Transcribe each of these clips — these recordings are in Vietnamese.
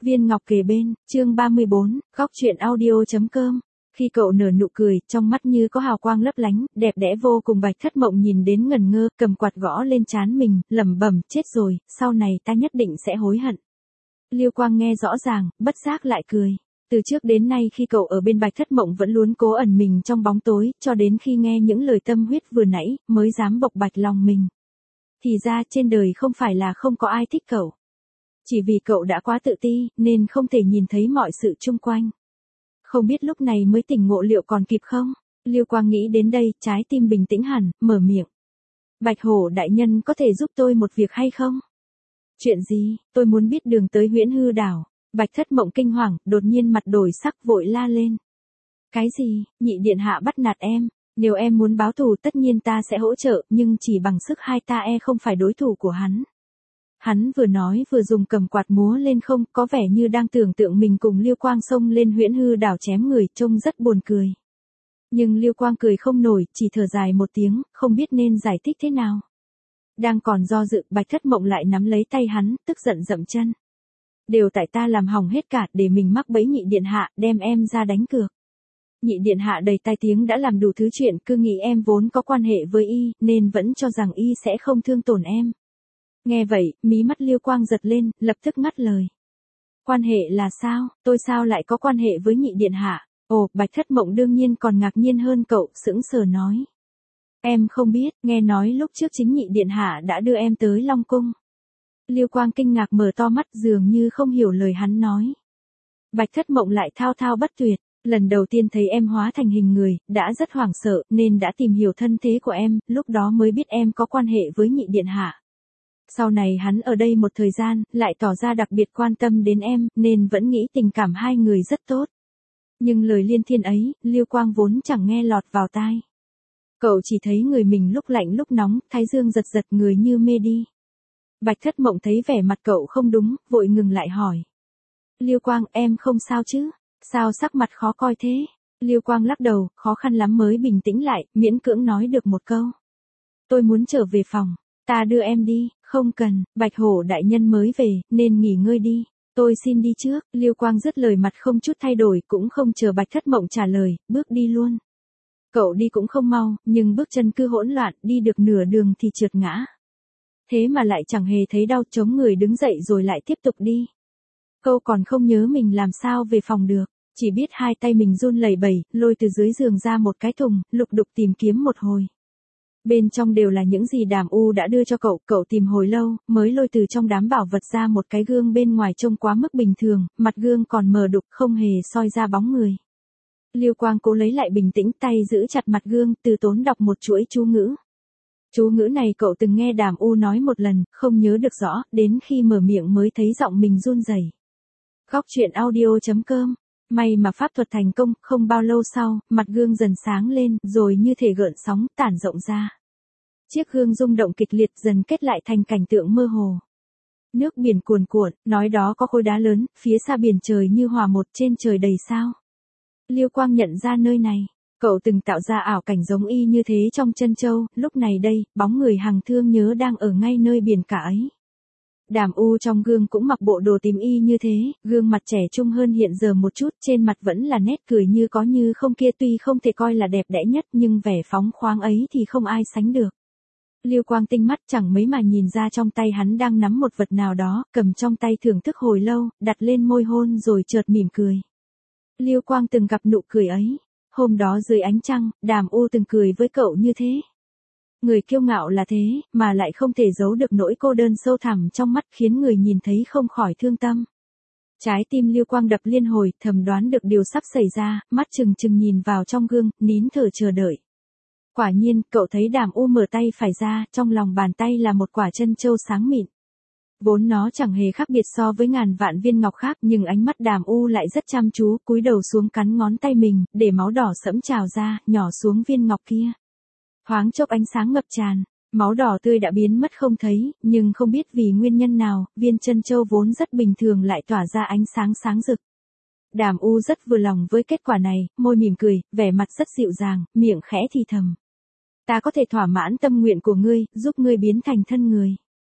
Viên ngọc kề bên, chương 34, góc chuyện audio.com. Khi cậu nở nụ cười, trong mắt như có hào quang lấp lánh, đẹp đẽ vô cùng. Bạch Thất Mộng nhìn đến ngẩn ngơ, cầm quạt gõ lên trán mình, lẩm bẩm, chết rồi, sau này ta nhất định sẽ hối hận. Liêu Quang nghe rõ ràng, bất giác lại cười. Từ trước đến nay khi cậu ở bên Bạch Thất Mộng vẫn luôn cố ẩn mình trong bóng tối, cho đến khi nghe những lời tâm huyết vừa nãy, mới dám bộc bạch lòng mình. Thì ra trên đời không phải là không có ai thích cậu. Chỉ vì cậu đã quá tự ti, nên không thể nhìn thấy mọi sự chung quanh. Không biết lúc này mới tỉnh ngộ liệu còn kịp không? Liêu Quang nghĩ đến đây, trái tim bình tĩnh hẳn, mở miệng. Bạch Hổ đại nhân có thể giúp tôi một việc hay không? Chuyện gì? Tôi muốn biết đường tới Huyễn Hư đảo. Bạch Thất Mộng kinh hoàng, đột nhiên mặt đổi sắc vội la lên. Cái gì? Nhị điện hạ bắt nạt em. Nếu em muốn báo thù tất nhiên ta sẽ hỗ trợ, nhưng chỉ bằng sức hai ta không phải đối thủ của hắn. Hắn vừa nói vừa dùng cầm quạt múa lên không, có vẻ như đang tưởng tượng mình cùng Liêu Quang xông lên Huyễn Hư đảo chém người, trông rất buồn cười. Nhưng Liêu Quang cười không nổi, chỉ thở dài một tiếng, không biết nên giải thích thế nào. Đang còn do dự, Bạch Thất Mộng lại nắm lấy tay hắn, tức giận dậm chân. Đều tại ta làm hỏng hết cả, để mình mắc bẫy nhị điện hạ, đem em ra đánh cược. Nhị điện hạ đầy tai tiếng đã làm đủ thứ chuyện, cứ nghĩ em vốn có quan hệ với y, nên vẫn cho rằng y sẽ không thương tổn em. Nghe vậy, mí mắt Liêu Quang giật lên, lập tức ngắt lời. Quan hệ là sao? Tôi sao lại có quan hệ với nhị điện hạ? Ồ, Bạch Thất Mộng đương nhiên còn ngạc nhiên hơn cậu, sững sờ nói. Em không biết, nghe nói lúc trước chính nhị điện hạ đã đưa em tới Long Cung. Liêu Quang kinh ngạc mở to mắt dường như không hiểu lời hắn nói. Bạch Thất Mộng lại thao thao bất tuyệt. Lần đầu tiên thấy em hóa thành hình người, đã rất hoảng sợ, nên đã tìm hiểu thân thế của em, lúc đó mới biết em có quan hệ với nhị điện hạ. Sau này hắn ở đây một thời gian, lại tỏ ra đặc biệt quan tâm đến em, nên vẫn nghĩ tình cảm hai người rất tốt. Nhưng lời liên thiên ấy, Liêu Quang vốn chẳng nghe lọt vào tai. Cậu chỉ thấy người mình lúc lạnh lúc nóng, thái dương giật giật người như mê đi. Bạch Thất Mộng thấy vẻ mặt cậu không đúng, vội ngừng lại hỏi. Liêu Quang, em không sao chứ? Sao sắc mặt khó coi thế? Liêu Quang lắc đầu, khó khăn lắm mới bình tĩnh lại, miễn cưỡng nói được một câu. Tôi muốn trở về phòng, ta đưa em đi. Không cần, Bạch Hổ đại nhân mới về, nên nghỉ ngơi đi. Tôi xin đi trước. Liêu Quang dứt lời mặt không chút thay đổi, cũng không chờ Bạch Thất Mộng trả lời, bước đi luôn. Cậu đi cũng không mau, nhưng bước chân cứ hỗn loạn, đi được nửa đường thì trượt ngã. Thế mà lại chẳng hề thấy đau, chống người đứng dậy rồi lại tiếp tục đi. Cậu còn không nhớ mình làm sao về phòng được, chỉ biết hai tay mình run lẩy bẩy, lôi từ dưới giường ra một cái thùng, lục đục tìm kiếm một hồi. Bên trong đều là những gì Đàm U đã đưa cho cậu tìm hồi lâu, mới lôi từ trong đám bảo vật ra một cái gương bên ngoài trông quá mức bình thường, mặt gương còn mờ đục không hề soi ra bóng người. Liêu Quang cố lấy lại bình tĩnh, tay giữ chặt mặt gương, từ tốn đọc một chuỗi chú ngữ. Chú ngữ này cậu từng nghe Đàm U nói một lần, không nhớ được rõ, đến khi mở miệng mới thấy giọng mình run rẩy. Góc chuyện audio.com. May mà pháp thuật thành công, không bao lâu sau, mặt gương dần sáng lên, rồi như thể gợn sóng, tản rộng ra. Chiếc gương rung động kịch liệt dần kết lại thành cảnh tượng mơ hồ. Nước biển cuồn cuộn, nói đó có khối đá lớn, phía xa biển trời như hòa một, trên trời đầy sao. Liêu Quang nhận ra nơi này, cậu từng tạo ra ảo cảnh giống y như thế trong Trân Châu, lúc này đây, bóng người hằng thương nhớ đang ở ngay nơi biển cả ấy. Đàm U trong gương cũng mặc bộ đồ tím y như thế, gương mặt trẻ trung hơn hiện giờ một chút, trên mặt vẫn là nét cười như có như không kia, tuy không thể coi là đẹp đẽ nhất nhưng vẻ phóng khoáng ấy thì không ai sánh được. Liêu Quang tinh mắt chẳng mấy mà nhìn ra trong tay hắn đang nắm một vật nào đó, cầm trong tay thưởng thức hồi lâu, đặt lên môi hôn rồi chợt mỉm cười. Liêu Quang từng gặp nụ cười ấy, hôm đó dưới ánh trăng, Đàm U từng cười với cậu như thế. Người kiêu ngạo là thế, mà lại không thể giấu được nỗi cô đơn sâu thẳm trong mắt, khiến người nhìn thấy không khỏi thương tâm. Trái tim Liêu Quang đập liên hồi, thầm đoán được điều sắp xảy ra, mắt trừng trừng nhìn vào trong gương, nín thở chờ đợi. Quả nhiên, cậu thấy Đàm U mở tay phải ra, trong lòng bàn tay là một quả trân châu sáng mịn. Vốn nó chẳng hề khác biệt so với ngàn vạn viên ngọc khác, nhưng ánh mắt Đàm U lại rất chăm chú, cúi đầu xuống cắn ngón tay mình, để máu đỏ sẫm trào ra, nhỏ xuống viên ngọc kia. Thoáng chốc ánh sáng ngập tràn, máu đỏ tươi đã biến mất không thấy, nhưng không biết vì nguyên nhân nào, viên trân châu vốn rất bình thường lại tỏa ra ánh sáng sáng rực. Đàm U rất vừa lòng với kết quả này, môi mỉm cười, vẻ mặt rất dịu dàng, miệng khẽ thì thầm. Ta có thể thỏa mãn tâm nguyện của ngươi, giúp ngươi biến thành thân người.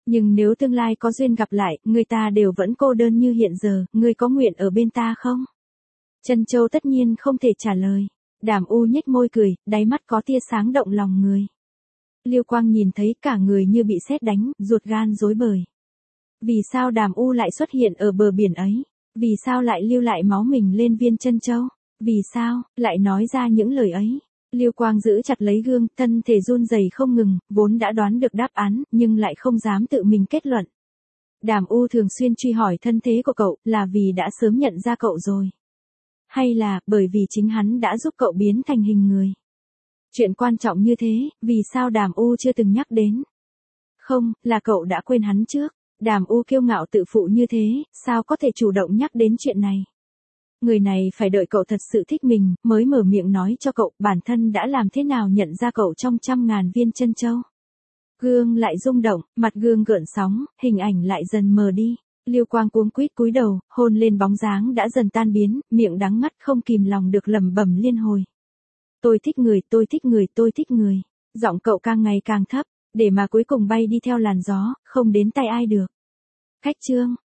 Nhưng nếu tương lai có duyên gặp lại, người ta đều vẫn cô đơn như hiện giờ, ngươi có nguyện ở bên ta không? Trân Châu tất nhiên không thể trả lời. Đàm U nhếch môi cười, đáy mắt có tia sáng động lòng người. Liêu Quang nhìn thấy cả người như bị sét đánh, ruột gan rối bời. Vì sao Đàm U lại xuất hiện ở bờ biển ấy? Vì sao lại lưu lại máu mình lên viên Trân Châu? Vì sao lại nói ra những lời ấy? Liêu Quang giữ chặt lấy gương, thân thể run rẩy không ngừng, vốn đã đoán được đáp án, nhưng lại không dám tự mình kết luận. Đàm U thường xuyên truy hỏi thân thế của cậu, là vì đã sớm nhận ra cậu rồi. Hay là, bởi vì chính hắn đã giúp cậu biến thành hình người. Chuyện quan trọng như thế, vì sao Đàm U chưa từng nhắc đến? Không, là cậu đã quên hắn trước. Đàm U kiêu ngạo tự phụ như thế, sao có thể chủ động nhắc đến chuyện này? Người này phải đợi cậu thật sự thích mình, mới mở miệng nói cho cậu, bản thân đã làm thế nào nhận ra cậu trong 100.000 viên Trân Châu. Gương lại rung động, mặt gương gợn sóng, hình ảnh lại dần mờ đi. Liêu Quang cuống quýt cúi đầu, hôn lên bóng dáng đã dần tan biến, miệng đắng ngắt không kìm lòng được lẩm bẩm liên hồi. Tôi thích người, tôi thích người, tôi thích người. Giọng cậu càng ngày càng thấp, để mà cuối cùng bay đi theo làn gió, không đến tay ai được. Khách chương